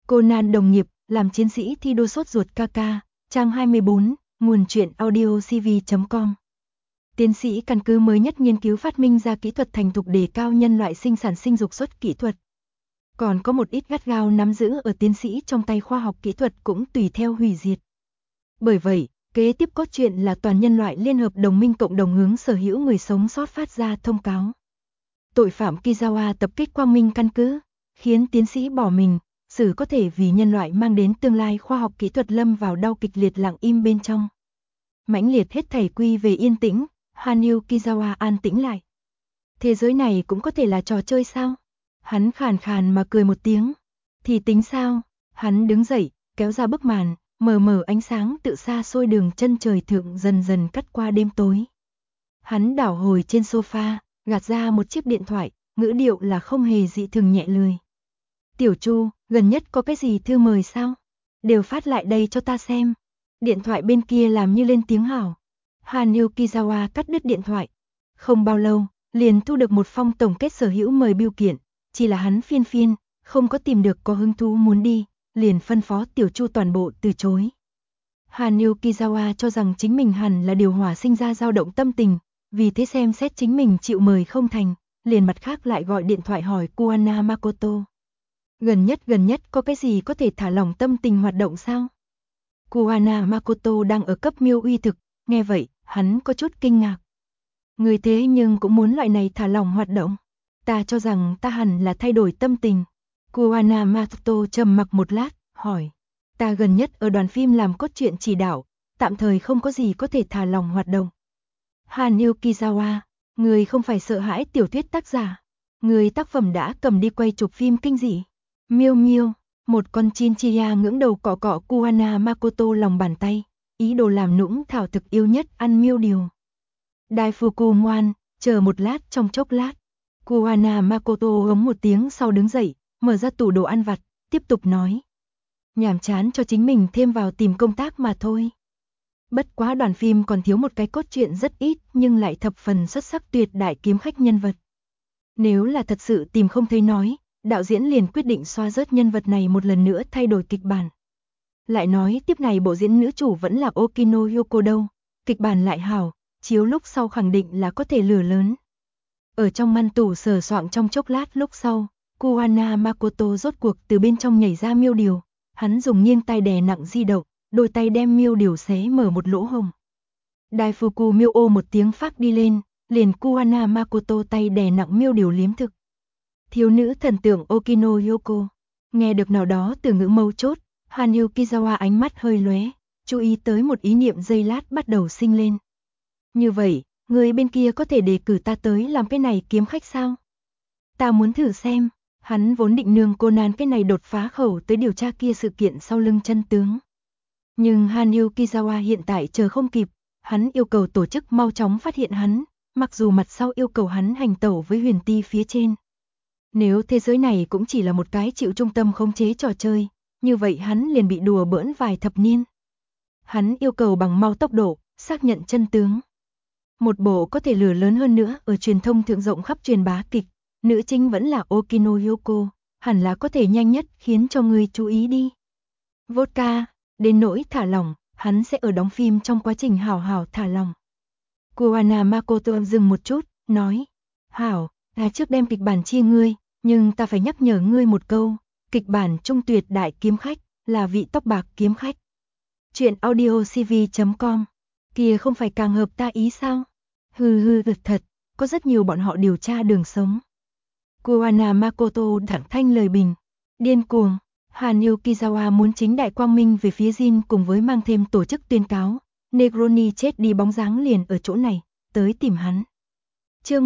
Conan đồng nghiệp, làm chiến sĩ thi đua sốt ruột KK, trang 24, nguồn truyện audio cv.com. Tiến sĩ căn cứ mới nhất nghiên cứu phát minh ra kỹ thuật thành thục đề cao nhân loại sinh sản sinh dục xuất kỹ thuật. Còn có một ít gắt gao nắm giữ ở tiến sĩ trong tay khoa học kỹ thuật cũng tùy theo hủy diệt. Bởi vậy, kế tiếp cốt truyện là toàn nhân loại liên hợp đồng minh cộng đồng hướng sở hữu người sống sót phát ra thông cáo. Tội phạm Kizawa tập kích quang minh căn cứ, khiến tiến sĩ bỏ mình, sử có thể vì nhân loại mang đến tương lai khoa học kỹ thuật lâm vào đau kịch liệt lặng im bên trong. Mãnh liệt hết thảy quy về yên tĩnh, Hanyu Kizawa an tĩnh lại. Thế giới này cũng có thể là trò chơi sao? Hắn khàn khàn mà cười một tiếng. Thì tính sao? Hắn đứng dậy, kéo ra bức màn, mờ mờ ánh sáng tự xa xôi đường chân trời thượng dần dần cắt qua đêm tối. Hắn đảo hồi trên sofa, gạt ra một chiếc điện thoại, ngữ điệu là không hề dị thường nhẹ lười. Tiểu Chu, gần nhất có cái gì thư mời sao? Đều phát lại đây cho ta xem. Điện thoại bên kia làm như lên tiếng hảo. Hanyu Kizawa cắt đứt điện thoại. Không bao lâu, liền thu được một phong tổng kết sở hữu mời bưu kiện, chỉ là hắn phiên, không có tìm được có hứng thú muốn đi, liền phân phó Tiểu Chu toàn bộ từ chối. Hanyu Kizawa cho rằng chính mình hẳn là điều hòa sinh ra dao động tâm tình, vì thế xem xét chính mình chịu mời không thành, liền mặt khác lại gọi điện thoại hỏi Kuwana Makoto. Gần nhất có cái gì có thể thả lỏng tâm tình hoạt động sao? Kuwana Makoto đang ở cấp miêu uy thực, nghe vậy, hắn có chút kinh ngạc. Người thế nhưng cũng muốn loại này thả lỏng hoạt động. Ta cho rằng ta hẳn là thay đổi tâm tình. Kuwana Makoto trầm mặc một lát, hỏi. Ta gần nhất ở đoàn phim làm cốt truyện chỉ đạo, tạm thời không có gì có thể thả lỏng hoạt động. Hanyu Kizawa, người không phải sợ hãi tiểu thuyết tác giả. Người tác phẩm đã cầm đi quay chụp phim kinh dị. Miêu miêu, một con chinchilla ngưỡng đầu cọ cọ Kuwana Makoto lòng bàn tay, ý đồ làm nũng thảo thực yêu nhất ăn miêu điều. Daifuku ngoan, chờ một lát trong chốc lát. Kuwana Makoto ống một tiếng sau đứng dậy, mở ra tủ đồ ăn vặt, tiếp tục nói. Nhàm chán cho chính mình thêm vào tìm công tác mà thôi. Bất quá đoàn phim còn thiếu một cái cốt truyện rất ít nhưng lại thập phần xuất sắc tuyệt đại kiếm khách nhân vật. Nếu là thật sự tìm không thấy nói, đạo diễn liền quyết định xoa rớt nhân vật này một lần nữa thay đổi kịch bản. Lại nói tiếp này bộ diễn nữ chủ vẫn là Okino Yoko đâu, kịch bản lại hảo, chiếu lúc sau khẳng định là có thể lửa lớn. Ở trong ngăn tủ sờ soạng trong chốc lát lúc sau, Kuwana Makoto rốt cuộc từ bên trong nhảy ra miêu điều, hắn dùng nghiêng tay đè nặng di động, đôi tay đem miêu điều xé mở một lỗ hồng. Daifuku miêu ô một tiếng phát đi lên, liền Kuwana Makoto tay đè nặng miêu điều liếm thực. Thiếu nữ thần tượng Okino Yoko, nghe được nào đó từ ngữ mấu chốt, Hanyu Kizawa ánh mắt hơi lóe, chú ý tới một ý niệm giây lát bắt đầu sinh lên. Như vậy, người bên kia có thể đề cử ta tới làm cái này kiếm khách sao? Ta muốn thử xem, hắn vốn định nương Conan cái này đột phá khẩu tới điều tra kia sự kiện sau lưng chân tướng. Nhưng Hanyu Kizawa hiện tại chờ không kịp, hắn yêu cầu tổ chức mau chóng phát hiện hắn, mặc dù mặt sau yêu cầu hắn hành tẩu với huyền ti phía trên. Nếu thế giới này cũng chỉ là một cái chịu trung tâm khống chế trò chơi, như vậy hắn liền bị đùa bỡn vài thập niên. Hắn yêu cầu bằng mau tốc độ, xác nhận chân tướng. Một bộ có thể lửa lớn hơn nữa ở truyền thông thượng rộng khắp truyền bá kịch, nữ chính vẫn là Okino Yoko, hẳn là có thể nhanh nhất khiến cho người chú ý đi. Vodka, đến nỗi thả lỏng, hắn sẽ ở đóng phim trong quá trình hảo hảo thả lỏng. Kuwana Makoto dừng một chút, nói, hảo, ta trước đem kịch bản chia ngươi, nhưng ta phải nhắc nhở ngươi một câu, kịch bản trung tuyệt đại kiếm khách, là vị tóc bạc kiếm khách. Chuyện audio cv.com, kia không phải càng hợp ta ý sao? Hừ thật, có rất nhiều bọn họ điều tra đường sống. Kuwana Makoto thẳng thanh lời bình, điên cuồng, Hanyu Kizawa muốn chính đại quang minh về phía Jin cùng với mang thêm tổ chức tuyên cáo, Negroni chết đi bóng dáng liền ở chỗ này, tới tìm hắn. Chương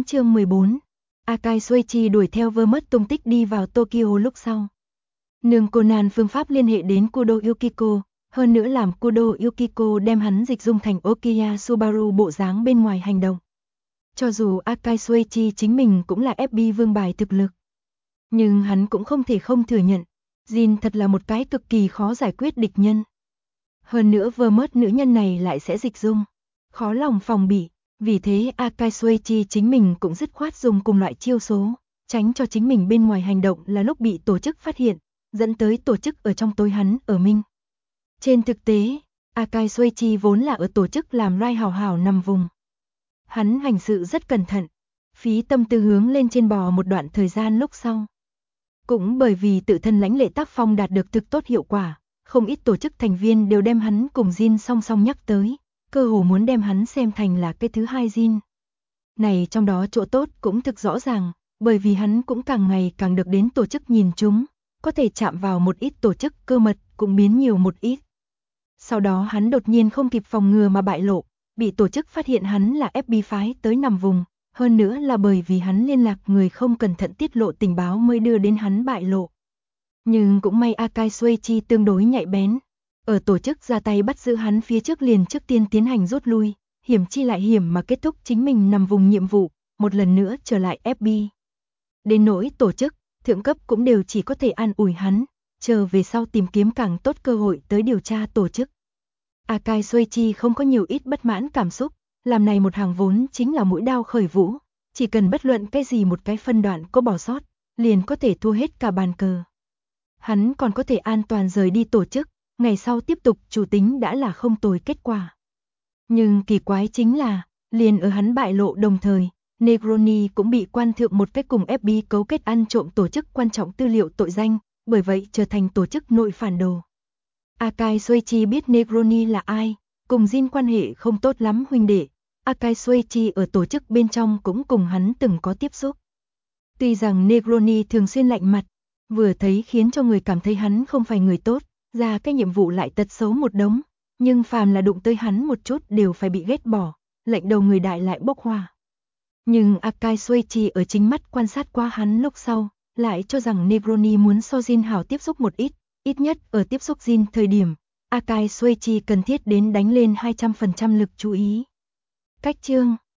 14, Akai Soichi đuổi theo Vermut tung tích đi vào Tokyo lúc sau. Nương Conan phương pháp liên hệ đến Kudo Yukiko, hơn nữa làm Kudo Yukiko đem hắn dịch dung thành Okiya Subaru bộ dáng bên ngoài hành động. Cho dù Akai Soichi chính mình cũng là FB vương bài thực lực, nhưng hắn cũng không thể không thừa nhận, Jin thật là một cái cực kỳ khó giải quyết địch nhân. Hơn nữa Vermut nữ nhân này lại sẽ dịch dung, khó lòng phòng bị, vì thế Akai Soichi chính mình cũng dứt khoát dùng cùng loại chiêu số, tránh cho chính mình bên ngoài hành động là lúc bị tổ chức phát hiện, dẫn tới tổ chức ở trong tối hắn ở minh. Trên thực tế, Akai Soichi vốn là ở tổ chức làm Rai hào hào nằm vùng. Hắn hành sự rất cẩn thận, phí tâm tư hướng lên trên bò một đoạn thời gian lúc sau. Cũng bởi vì tự thân lãnh lệ tác phong đạt được thực tốt hiệu quả, không ít tổ chức thành viên đều đem hắn cùng Jin song song nhắc tới, cơ hồ muốn đem hắn xem thành là cái thứ hai Jin. Này trong đó chỗ tốt cũng thực rõ ràng, bởi vì hắn cũng càng ngày càng được đến tổ chức nhìn chúng, có thể chạm vào một ít tổ chức cơ mật cũng biến nhiều một ít. Sau đó hắn đột nhiên không kịp phòng ngừa mà bại lộ, bị tổ chức phát hiện hắn là FB phái tới nằm vùng, hơn nữa là bởi vì hắn liên lạc người không cẩn thận tiết lộ tình báo mới đưa đến hắn bại lộ. Nhưng cũng may Akai Soichi tương đối nhạy bén, ở tổ chức ra tay bắt giữ hắn phía trước liền trước tiên tiến hành rút lui, hiểm chi lại hiểm mà kết thúc chính mình nằm vùng nhiệm vụ, một lần nữa trở lại FB. Đến nỗi tổ chức, thượng cấp cũng đều chỉ có thể an ủi hắn, chờ về sau tìm kiếm càng tốt cơ hội tới điều tra tổ chức. Akai Soichi không có nhiều ít bất mãn cảm xúc, làm này một hàng vốn chính là mũi đao khởi vũ, chỉ cần bất luận cái gì một cái phân đoạn có bỏ sót, liền có thể thua hết cả bàn cờ. Hắn còn có thể an toàn rời đi tổ chức, ngày sau tiếp tục chủ tính đã là không tồi kết quả. Nhưng kỳ quái chính là, liền ở hắn bại lộ đồng thời, Negroni cũng bị quan thượng một cái cùng FB cấu kết ăn trộm tổ chức quan trọng tư liệu tội danh, bởi vậy trở thành tổ chức nội phản đồ. Akai Soichi biết Negroni là ai, cùng Jin quan hệ không tốt lắm huynh đệ. Akai Soichi ở tổ chức bên trong cũng cùng hắn từng có tiếp xúc. Tuy rằng Negroni thường xuyên lạnh mặt, vừa thấy khiến cho người cảm thấy hắn không phải người tốt, ra cái nhiệm vụ lại tật xấu một đống, nhưng phàm là đụng tới hắn một chút đều phải bị ghét bỏ, lệnh đầu người đại lại bốc hỏa. Nhưng Akai Soichi ở chính mắt quan sát qua hắn lúc sau, lại cho rằng Negroni muốn so Jin hảo tiếp xúc một ít nhất ở tiếp xúc Jin thời điểm, Akai Soichi cần thiết đến đánh lên 200% lực chú ý. Cách chương